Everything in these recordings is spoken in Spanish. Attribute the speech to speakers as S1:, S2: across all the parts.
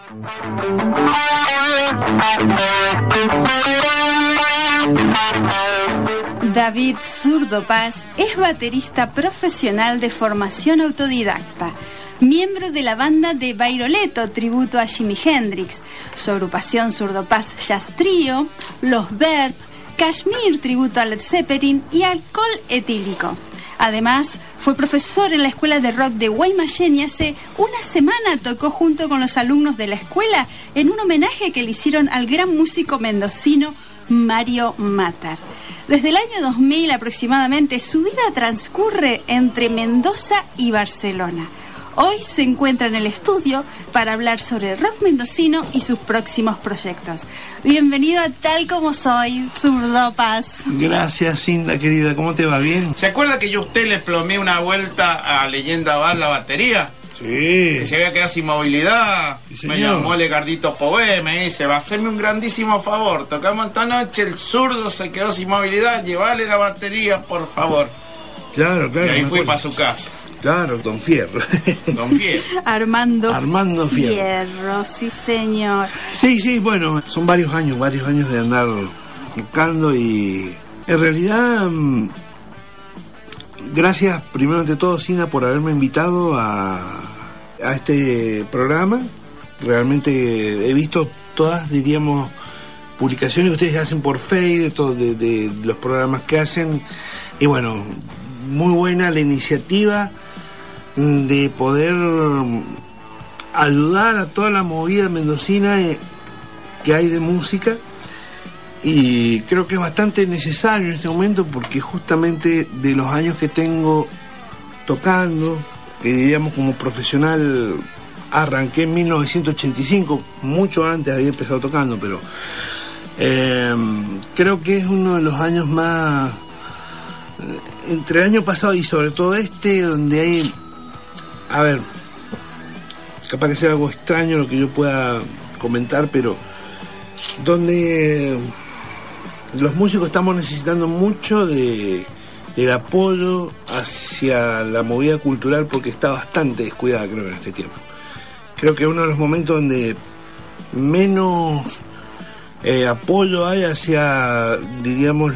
S1: David Zurdo Paz es baterista profesional de formación autodidacta, miembro de la banda de Bairoleto, tributo a Jimi Hendrix, su agrupación Zurdo Paz Jazz Trio, Los Verb, Kashmir, tributo a Led Zeppelin y Alcohol Etílico. Además, fue profesor en la escuela de rock de Guaymallén y hace una semana tocó junto con los alumnos de la escuela en un homenaje que le hicieron al gran músico mendocino Mario Matar. Desde el año 2000 aproximadamente, su vida transcurre entre Mendoza y Barcelona. Hoy se encuentra en el estudio para hablar sobre el rock mendocino y sus próximos proyectos. Bienvenido a Tal Como Soy, Zurdo Paz.
S2: Gracias, Cinda, querida. ¿Cómo te va? ¿Bien?
S3: ¿Se acuerda que yo a usted le plomé una vuelta a Leyenda Bar la batería?
S2: Sí.
S3: Que se había quedado sin movilidad.
S2: Sí, señor.
S3: Me llamó Legardito Pové, me dice, va a hacerme un grandísimo favor. Tocamos esta noche, el zurdo se quedó sin movilidad, llevale la batería, por favor.
S2: Claro.
S3: Y ahí fui para su casa.
S2: Claro, Don Fierro.
S3: Don Fierro.
S1: Armando
S2: Fierro.
S1: Fierro, sí señor.
S2: Sí, bueno, son varios años de andar tocando y en realidad gracias primero ante todo, Sina, por haberme invitado a este programa. Realmente he visto todas, diríamos, publicaciones que ustedes hacen por Facebook, de los programas que hacen, y bueno, muy buena la iniciativa de poder ayudar a toda la movida mendocina que hay de música, y creo que es bastante necesario en este momento porque justamente de los años que tengo tocando, que diríamos como profesional, arranqué en 1985, mucho antes había empezado tocando, pero creo que es uno de los años más, entre el año pasado y sobre todo donde hay, a ver, capaz que sea algo extraño lo que yo pueda comentar, pero donde los músicos estamos necesitando mucho del apoyo hacia la movida cultural, porque está bastante descuidada, creo, en este tiempo. Creo que es uno de los momentos donde menos apoyo hay hacia, diríamos,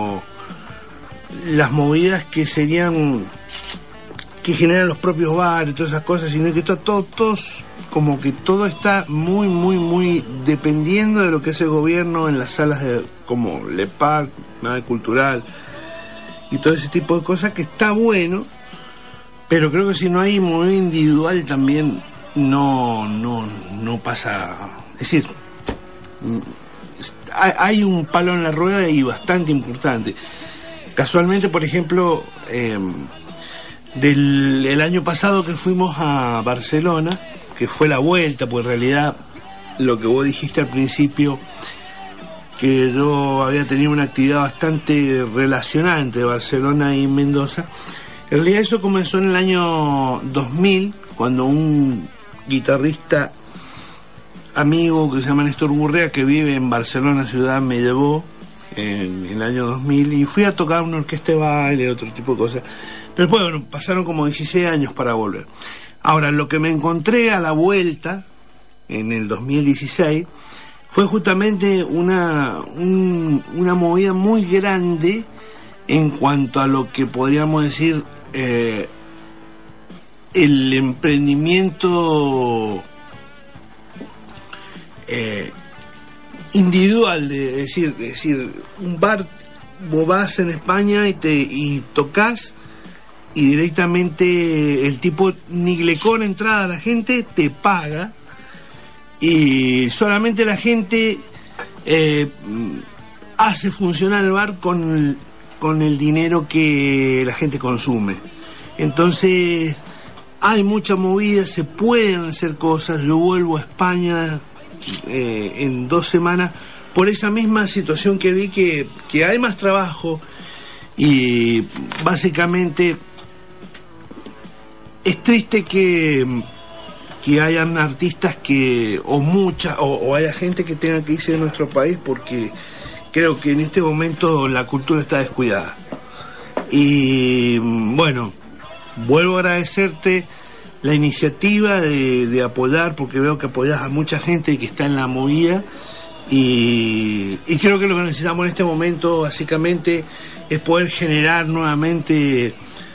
S2: las movidas que serían, que generan los propios bares, todas esas cosas, sino que está todos, como que todo está muy dependiendo de lo que hace el gobierno en las salas como Le Parc, nada cultural y todo ese tipo de cosas, que está bueno, pero creo que si no hay movida individual también no pasa. Es decir, hay un palo en la rueda y bastante importante. Casualmente, por ejemplo, el año pasado que fuimos a Barcelona, que fue la vuelta, pues en realidad lo que vos dijiste al principio, que yo había tenido una actividad bastante relacionada entre Barcelona y Mendoza, en realidad eso comenzó en el año 2000, cuando un guitarrista amigo que se llama Néstor Gurrea, que vive en Barcelona ciudad, me llevó en el año 2000 y fui a tocar una orquesta de baile, otro tipo de cosas. Pero después, bueno, pasaron como 16 años para volver. Ahora, lo que me encontré a la vuelta, en el 2016, fue justamente una movida muy grande en cuanto a lo que podríamos decir el emprendimiento individual, de decir, un bar, vos vas en España y tocas, y directamente el tipo ni le cobra entrada a la gente, te paga, y solamente la gente hace funcionar el bar con el dinero que la gente consume. Entonces hay mucha movida, se pueden hacer cosas. Yo vuelvo a España en 2 semanas por esa misma situación que vi, que hay más trabajo, y básicamente es triste que hayan artistas o haya gente que tenga que irse de nuestro país, porque creo que en este momento la cultura está descuidada. Y bueno, vuelvo a agradecerte la iniciativa de apoyar, porque veo que apoyás a mucha gente que está en la movida, y creo que lo que necesitamos en este momento básicamente es poder generar nuevamente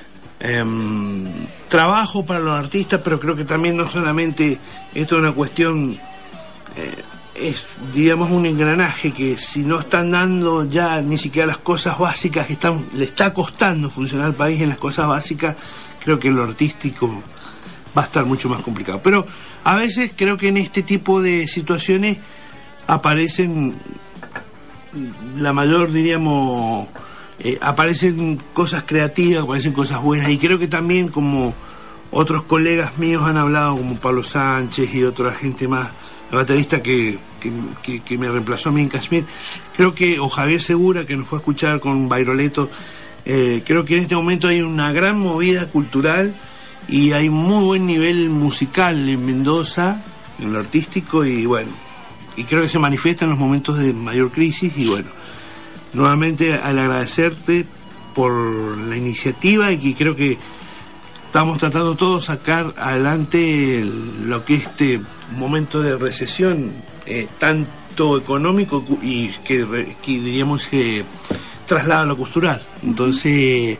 S2: trabajo para los artistas, pero creo que también no solamente esto es una cuestión, es digamos un engranaje que si no están dando ya ni siquiera las cosas básicas que le está costando funcionar al país en las cosas básicas, creo que lo artístico va a estar mucho más complicado. Pero a veces creo que en este tipo de situaciones aparecen la mayor, diríamos, aparecen cosas creativas, aparecen cosas buenas, y creo que también, como otros colegas míos han hablado, como Pablo Sánchez y otra gente más, el baterista que me reemplazó a mí en Kashmir, creo que, o Javier Segura, que nos fue a escuchar con Bairoleto, creo que en este momento hay una gran movida cultural y hay muy buen nivel musical en Mendoza, en lo artístico, y bueno, y creo que se manifiesta en los momentos de mayor crisis. Y bueno, nuevamente al agradecerte por la iniciativa, y que creo que estamos tratando todos de sacar adelante lo que este momento de recesión, tanto económico y que diríamos que traslada a lo cultural. Entonces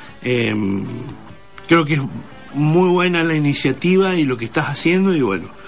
S2: creo que es muy buena la iniciativa y lo que estás haciendo, y bueno.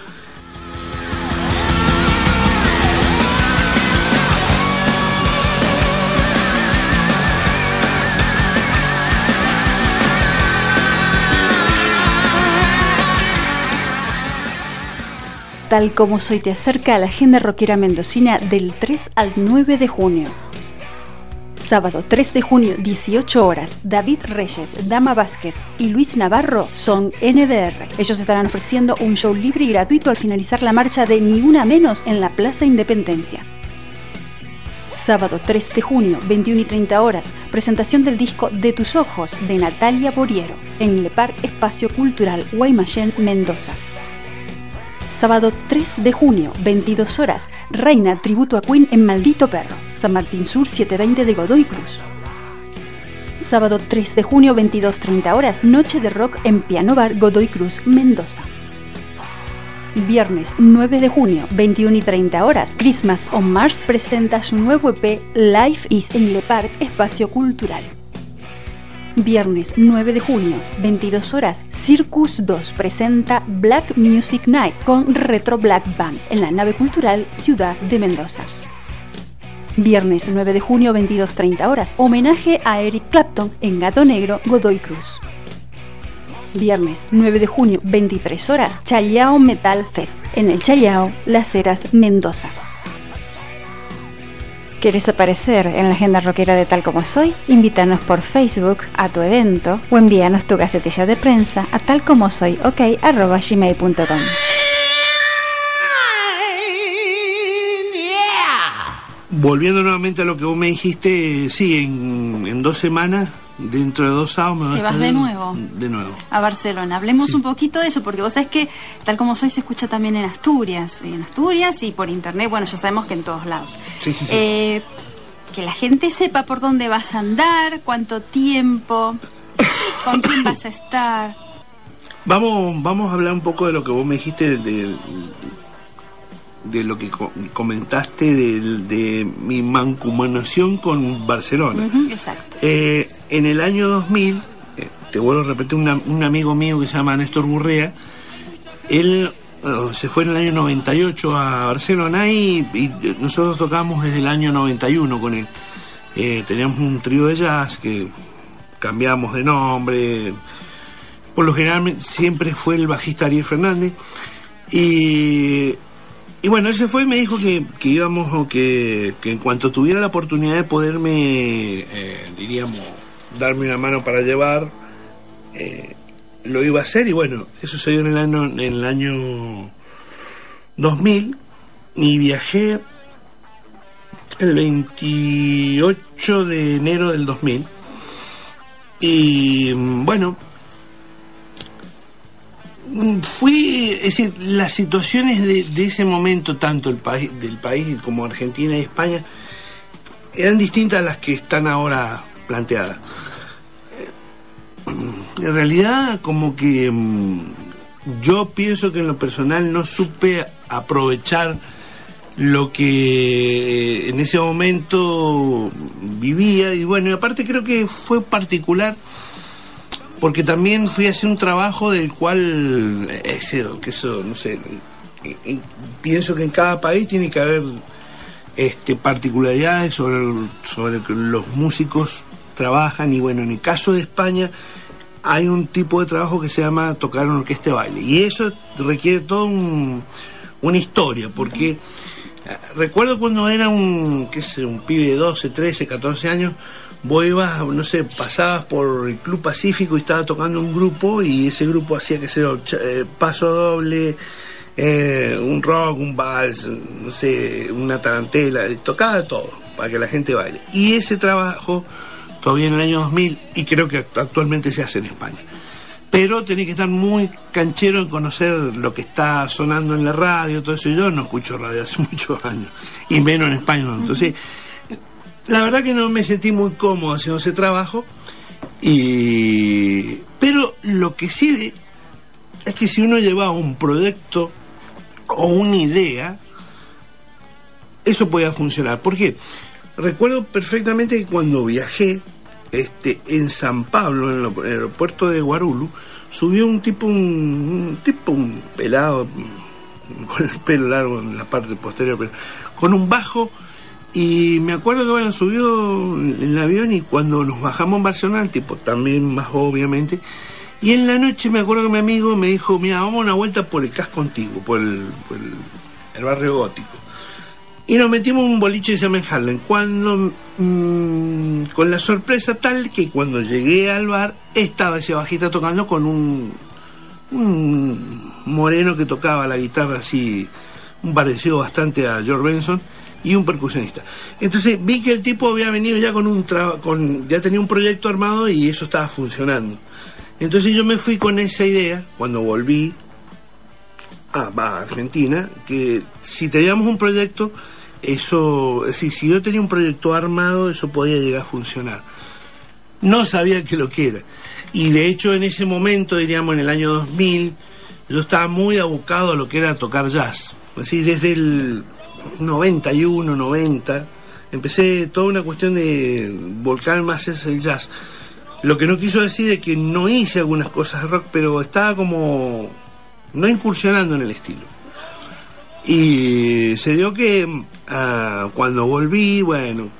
S1: Tal como soy te acerca a la agenda rockera mendocina del 3 al 9 de junio. Sábado 3 de junio, 18 horas, David Reyes, Dama Vázquez y Luis Navarro son NBR. Ellos estarán ofreciendo un show libre y gratuito al finalizar la marcha de Ni Una Menos en la Plaza Independencia. Sábado 3 de junio, 21 y 30 horas, presentación del disco De Tus Ojos de Natalia Boriero en Le Parc Espacio Cultural Guaymallén, Mendoza. Sábado 3 de junio, 22 horas, Reina, tributo a Queen en Maldito Perro, San Martín Sur 720 de Godoy Cruz. Sábado 3 de junio, 22:30 horas, Noche de Rock en Piano Bar Godoy Cruz, Mendoza. Viernes 9 de junio, 21 y 30 horas, Christmas on Mars presenta su nuevo EP Life Is en Le Parc Espacio Cultural. Viernes 9 de junio, 22 horas, Circus 2 presenta Black Music Night con Retro Black Band en la nave cultural Ciudad de Mendoza. Viernes 9 de junio, 22:30 horas, homenaje a Eric Clapton en Gato Negro, Godoy Cruz. Viernes 9 de junio, 23 horas, Chayao Metal Fest en el Chayao, Las Heras, Mendoza. ¿Quieres aparecer en la agenda rockera de Tal Como Soy? Invítanos por Facebook a tu evento o envíanos tu gacetilla de prensa a talcomosoyok@gmail.com.
S2: Volviendo nuevamente a lo que vos me dijiste, sí, en 2 semanas, dentro de 2 sábados me vas
S1: a estar de nuevo a Barcelona. Hablemos un poquito de eso, porque vos sabés que Tal Como Soy se escucha también en Asturias y por internet, bueno, ya sabemos que en todos lados.
S2: Sí.
S1: Que la gente sepa por dónde vas a andar, cuánto tiempo, con quién vas a estar.
S2: Vamos a hablar un poco de lo que vos me dijiste, de lo que comentaste de mi mancomunación con Barcelona.
S1: Exacto.
S2: En el año 2000, te vuelvo a repetir, un amigo mío que se llama Néstor Gurrea, él se fue en el año 98 a Barcelona y nosotros tocamos desde el año 91 con él. Teníamos un trío de jazz que cambiamos de nombre. Por lo general siempre fue el bajista Ariel Fernández. Y bueno, él se fue y me dijo que íbamos, o que en cuanto tuviera la oportunidad de poderme, diríamos, darme una mano para llevar, lo iba a hacer. Y bueno, eso se dio en el año 2000, y viajé el 28 de enero del 2000. Y bueno, es decir, las situaciones de ese momento, tanto del país como Argentina y España, eran distintas a las que están ahora planteadas. En realidad, como que yo pienso que en lo personal no supe aprovechar lo que en ese momento vivía, y bueno, y aparte creo que fue particular porque también fui a hacer un trabajo del cual no sé, pienso que en cada país tiene que haber particularidades sobre que los músicos trabajan, y bueno, en el caso de España hay un tipo de trabajo que se llama tocar en orquesta de baile, y eso requiere toda una historia, porque recuerdo cuando era un pibe de 12, 13, 14 años, vos ibas, no sé, pasabas por el Club Pacífico y estaba tocando un grupo, y ese grupo hacía paso doble, un rock, un vals, no sé, una tarantela, tocaba todo para que la gente baile. Y ese trabajo todavía en el año 2000, y creo que actualmente se hace en España, pero tenés que estar muy canchero en conocer lo que está sonando en la radio, todo eso. Yo no escucho radio hace muchos años, y menos en español. Entonces, la verdad que no me sentí muy cómodo haciendo ese trabajo, pero lo que sí es que si uno llevaba un proyecto o una idea, eso podía funcionar. ¿Por qué? Recuerdo perfectamente que cuando viajé en San Pablo, en el aeropuerto de Guarulhos, subió un pelado con el pelo largo en la parte posterior, pero con un bajo, y me acuerdo que bueno, subió en el avión, y cuando nos bajamos en Barcelona, el tipo también bajó obviamente, y en la noche me acuerdo que mi amigo me dijo, mira, vamos a una vuelta por el casco antiguo, por el barrio gótico. Y nos metimos en un boliche que se llama Harlem, con la sorpresa tal que cuando llegué al bar estaba ese bajista tocando con un moreno que tocaba la guitarra así, un parecido bastante a George Benson, y un percusionista. Entonces vi que el tipo había venido ya ya tenía un proyecto armado, y eso estaba funcionando. Entonces yo me fui con esa idea cuando volví a Argentina, que si teníamos un proyecto, eso, es decir, si yo tenía un proyecto armado, eso podía llegar a funcionar. No sabía qué lo que era, y de hecho en ese momento, diríamos en el año 2000, yo estaba muy abocado a lo que era tocar jazz. Así desde el 91, 90 empecé toda una cuestión de volcar más hacia el jazz, lo que no quiso decir de que no hice algunas cosas de rock, pero estaba como no incursionando en el estilo. Y se dio que cuando volví, bueno,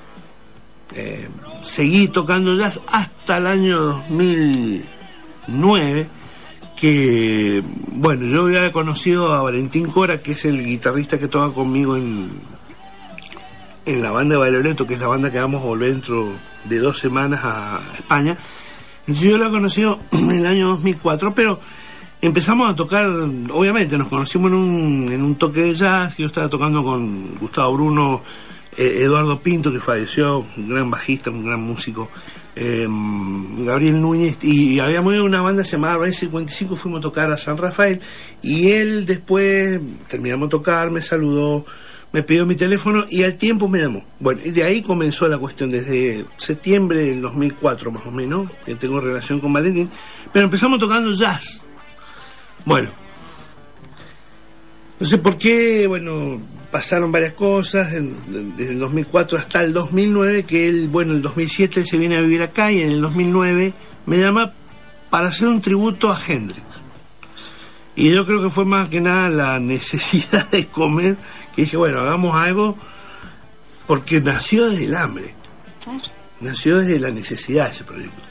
S2: seguí tocando jazz hasta el año 2009, que, bueno, yo había conocido a Valentín Cora, que es el guitarrista que toca conmigo en la banda de Bailoleto, que es la banda que vamos a volver dentro de 2 semanas a España. Entonces yo la he conocido en el año 2004, pero empezamos a tocar, obviamente nos conocimos en un toque de jazz. Yo estaba tocando con Gustavo Bruno, Eduardo Pinto, que falleció, un gran bajista, un gran músico, Gabriel Núñez, y habíamos ido a una banda llamada Rain 55, fuimos a tocar a San Rafael, y él después terminamos de tocar, me saludó, me pidió mi teléfono y al tiempo me llamó. Bueno, y de ahí comenzó la cuestión, desde septiembre del 2004 más o menos, que tengo relación con Valentín, pero empezamos tocando jazz. Bueno, no sé por qué, bueno, pasaron varias cosas, desde el 2004 hasta el 2009, que él, bueno, el 2007 él se viene a vivir acá, y en el 2009 me llama para hacer un tributo a Hendrix. Y yo creo que fue más que nada la necesidad de comer, que dije, bueno, hagamos algo, porque nació desde el hambre. Claro. Nació desde la necesidad ese proyecto.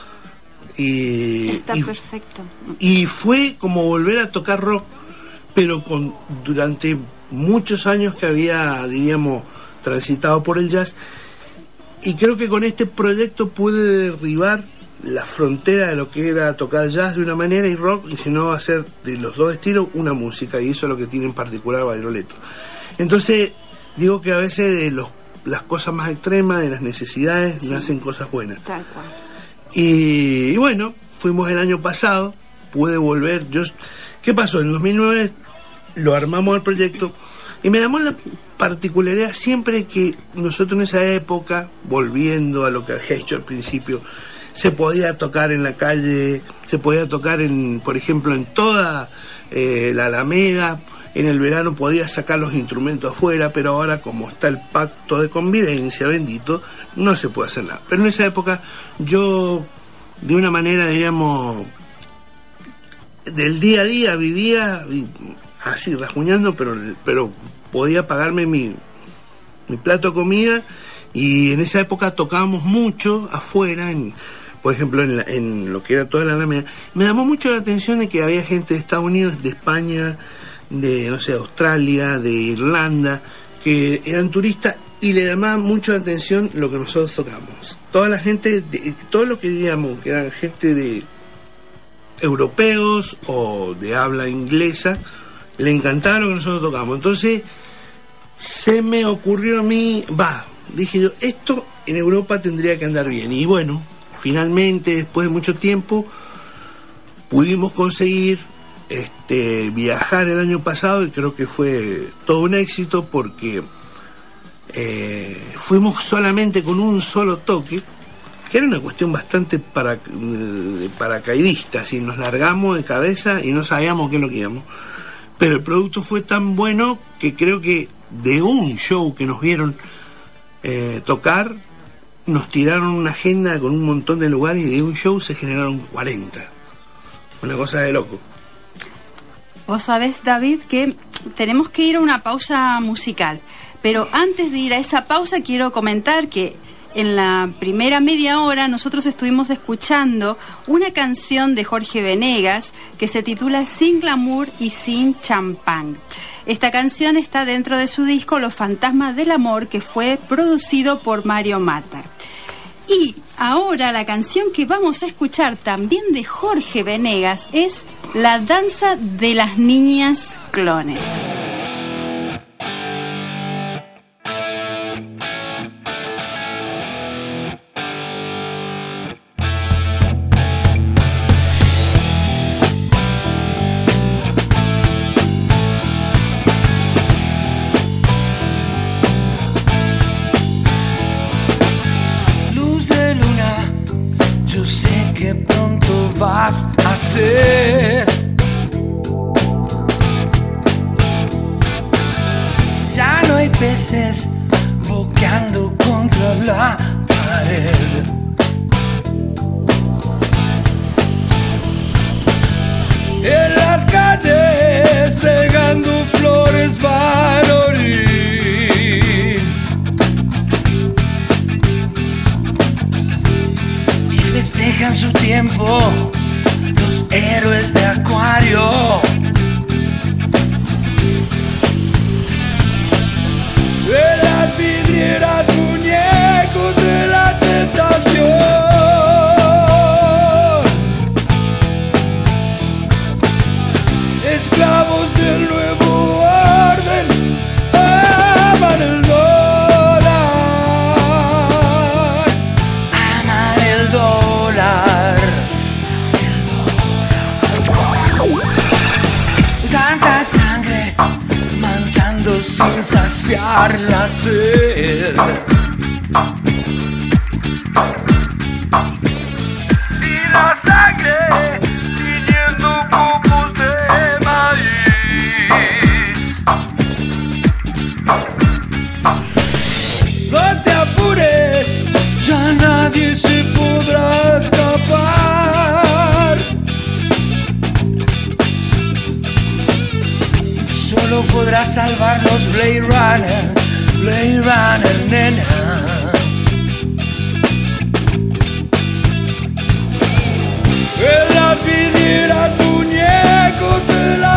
S1: Está perfecto.
S2: Y fue como volver a tocar rock, pero durante muchos años que había, diríamos, transitado por el jazz, y creo que con este proyecto pude derribar la frontera de lo que era tocar jazz de una manera y rock, y sino hacer de los dos estilos una música, y eso es lo que tiene en particular Bailoleto. Entonces digo que a veces de las cosas más extremas, de las necesidades, nacen cosas buenas.
S1: Tal cual.
S2: Y bueno, fuimos el año pasado, pude volver. ¿Qué pasó? En 2009 lo armamos el proyecto, y me llamó la particularidad siempre que nosotros en esa época, volviendo a lo que había hecho al principio, se podía tocar en la calle, se podía tocar, por ejemplo, en toda la Alameda. En el verano podía sacar los instrumentos afuera, pero ahora, como está el pacto de convivencia, bendito, no se puede hacer nada. Pero en esa época yo, de una manera, diríamos, del día a día vivía así, rasguñando, pero podía pagarme mi plato de comida, y en esa época tocábamos mucho afuera, por ejemplo, en lo que era toda la Alameda. Me llamó mucho la atención de que había gente de Estados Unidos, de España, de, no sé, Australia, de Irlanda, que eran turistas, y le llamaba mucho la atención lo que nosotros tocamos. Toda la gente, todo lo que diríamos, que eran gente de europeos o de habla inglesa, le encantaba lo que nosotros tocamos. Entonces se me ocurrió a mí, dije yo, esto en Europa tendría que andar bien. Y bueno, finalmente, después de mucho tiempo, pudimos conseguir viajar el año pasado, y creo que fue todo un éxito, porque fuimos solamente con un solo toque, que era una cuestión bastante paracaidista, así nos largamos de cabeza y no sabíamos qué es lo que íbamos. Pero el producto fue tan bueno que creo que de un show que nos vieron tocar, nos tiraron una agenda con un montón de lugares, y de un show se generaron 40. Una cosa de loco.
S1: Vos sabés, David, que tenemos que ir a una pausa musical, pero antes de ir a esa pausa quiero comentar que en la primera media hora nosotros estuvimos escuchando una canción de Jorge Venegas que se titula Sin glamour y sin champán. Esta canción está dentro de su disco Los fantasmas del amor, que fue producido por Mario Matar. Y ahora la canción que vamos a escuchar también de Jorge Venegas es La danza de las niñas clones.
S4: Vas a ser. Ya no hay peces boceando contra la pared. En las calles regando flores van a morir. Y festejan su tiempo los héroes de Acuario. De las vidrieras muñecos de la tentación. Esclavos del nuevo orden, aman el dólar, aman el dólar. Tanta sangre manchando sin saciar la sed. Y la sangre tiñendo copos de maíz. No te apures, ya nadie se podrá escapar. Solo podrás salvarnos Blade Runner, nena. En las vidrieras muñecos de la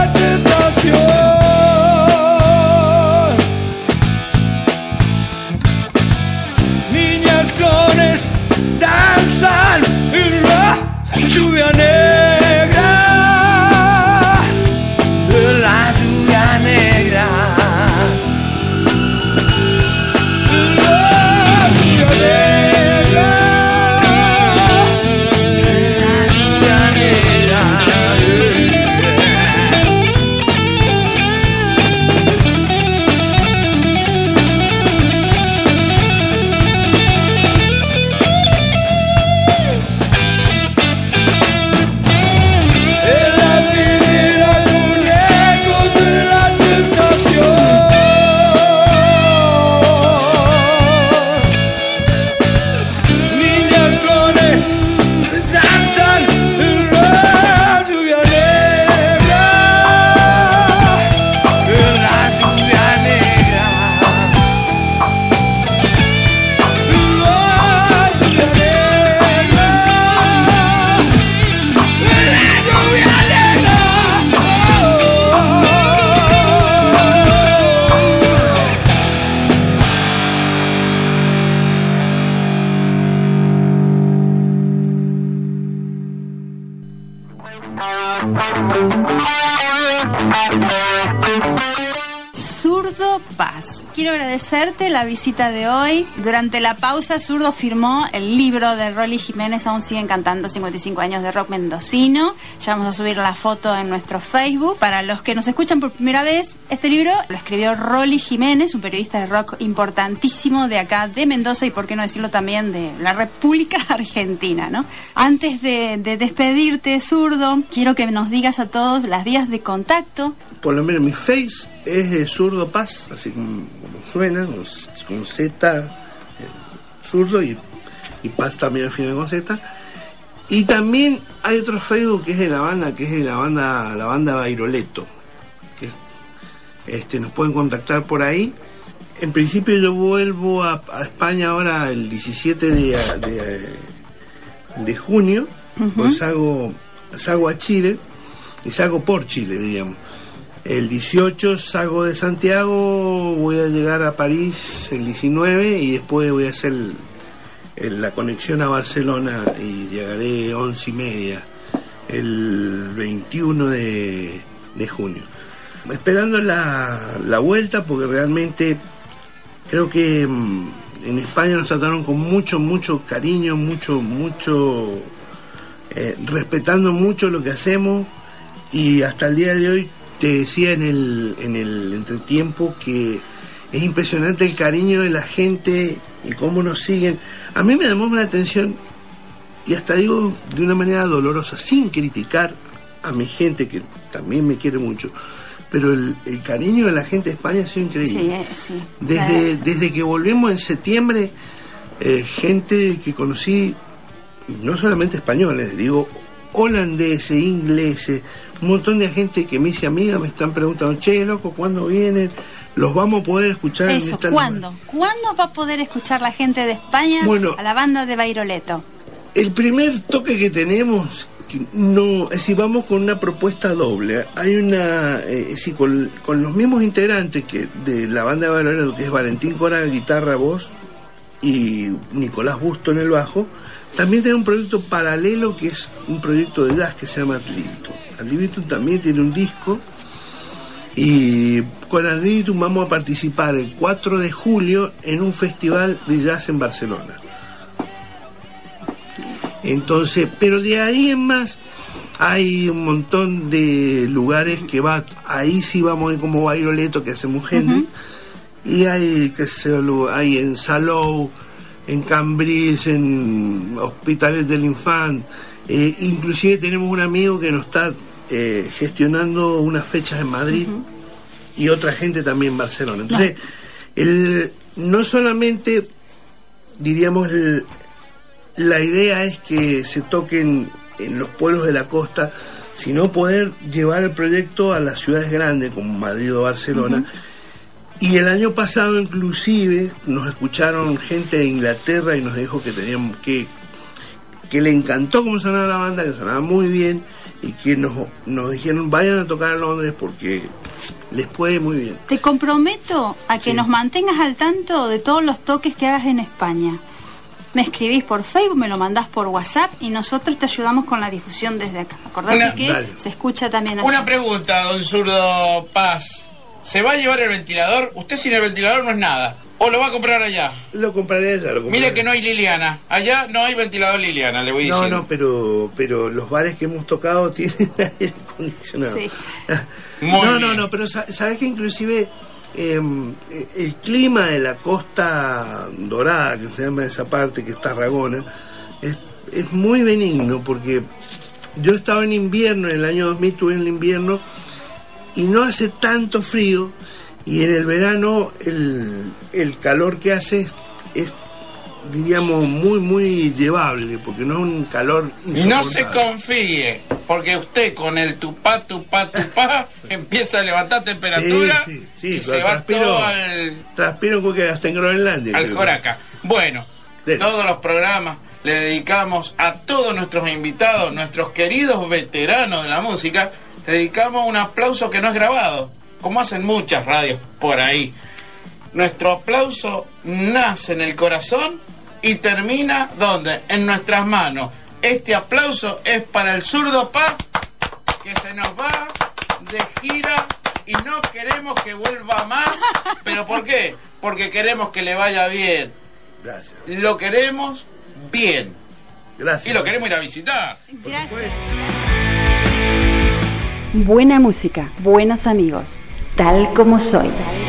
S4: tentación. Niñas clones danzan en la lluvia negra. En la lluvia negra.
S1: Zurdo Paz. Quiero agradecerte la visita de hoy. Durante la pausa, Zurdo firmó el libro de Rolly Jiménez, Aún siguen cantando, 55 años de rock mendocino. Ya vamos a subir la foto en nuestro Facebook. Para los que nos escuchan por primera vez, este libro lo escribió Rolly Jiménez, un periodista de rock importantísimo de acá, de Mendoza, y por qué no decirlo también de la República Argentina, ¿no? Antes de despedirte, Zurdo, quiero que nos digas a todos las vías de contacto.
S2: Por lo menos mi Face es de Zurdo Paz, así como suena, con Z, Zurdo, y Paz también al final con Z. Y también hay otro Facebook que es de la banda Bairoleto, que nos pueden contactar por ahí. En principio yo vuelvo a España ahora el 17 de junio, pues salgo a Chile, y salgo por Chile, diríamos. El 18 salgo de Santiago, voy a llegar a París el 19 y después voy a hacer la conexión a Barcelona y llegaré 11:30 el 21 de junio. Esperando la vuelta, porque realmente creo que en España nos trataron con mucho cariño, respetando mucho lo que hacemos, y hasta el día de hoy te decía en el entretiempo que es impresionante el cariño de la gente y cómo nos siguen. A mí me llamó la atención, y hasta digo de una manera dolorosa, sin criticar a mi gente que también me quiere mucho, pero el cariño de la gente de España ha sido increíble. Sí. Desde que volvimos en septiembre, gente que conocí, no solamente españoles, digo holandeses, ingleses, un montón de gente que me dice amiga, me están preguntando, che, loco, ¿cuándo vienen? ¿Los vamos a poder escuchar?
S1: Eso, ¿cuándo? ¿Cuándo va a poder escuchar la gente de España a la banda de Bairoleto?
S2: El primer toque que tenemos, no, es decir, vamos con una propuesta doble. Hay una, con los mismos integrantes que de la banda de Bairoleto, que es Valentín Cora, guitarra, voz, y Nicolás Busto en el bajo. También tiene un proyecto paralelo que es un proyecto de jazz que se llama Ad Libitum. Ad Libitum también tiene un disco, y con Ad Libitum vamos a participar el 4 de julio en un festival de jazz en Barcelona. Entonces, pero de ahí en más hay un montón de lugares que ahí sí vamos a ir como Bairoleto, que hacemos Hendrix, y hay en Salou, en Cambrils, en Hospitales del Infant, inclusive tenemos un amigo que nos está gestionando unas fechas en Madrid, y otra gente también en Barcelona. Entonces, no solamente, diríamos, la idea es que se toquen en los pueblos de la costa, sino poder llevar el proyecto a las ciudades grandes como Madrid o Barcelona. Y el año pasado inclusive nos escucharon gente de Inglaterra y nos dijo que teníamos que le encantó cómo sonaba la banda, que sonaba muy bien, y que nos dijeron vayan a tocar a Londres porque les puede muy bien.
S1: Te comprometo a que nos mantengas al tanto de todos los toques que hagas en España. Me escribís por Facebook, me lo mandás por WhatsApp y nosotros te ayudamos con la difusión desde acá. Acordate que se escucha también allá.
S3: Una pregunta, don Zurdo Paz. ¿Se va a llevar el ventilador? Usted sin el ventilador no es nada. ¿O lo va a comprar allá?
S2: Lo compraré allá.
S3: Mire que no hay Liliana. Allá no hay ventilador Liliana, le voy diciendo.
S2: No, pero los bares que hemos tocado tienen aire acondicionado. Sí. No, pero sabes que inclusive el clima de la Costa Dorada, que se llama esa parte, que es Tarragona, es muy benigno, porque yo estaba en invierno, en el año 2000 estuve en el invierno, y no hace tanto frío, y en el verano el calor que hace es diríamos muy llevable, porque no es un calor insoportable.
S3: No se confíe, porque usted con el tupá empieza a levantar temperatura y se va todo al...
S2: Transpiro porque hasta en Groenlandia.
S3: Al Joraca. Bueno, todos los programas le dedicamos a todos nuestros invitados, nuestros queridos veteranos de la música, le dedicamos un aplauso que no es grabado, como hacen muchas radios por ahí. Nuestro aplauso nace en el corazón y termina, ¿dónde? En nuestras manos. Este aplauso es para el Zurdo Paz, que se nos va de gira y no queremos que vuelva más. ¿Pero por qué? Porque queremos que le vaya bien.
S2: Gracias.
S3: Lo queremos bien.
S2: Gracias.
S3: Y lo queremos ir a visitar.
S1: Gracias.
S5: Buena música, buenos amigos, tal como soy.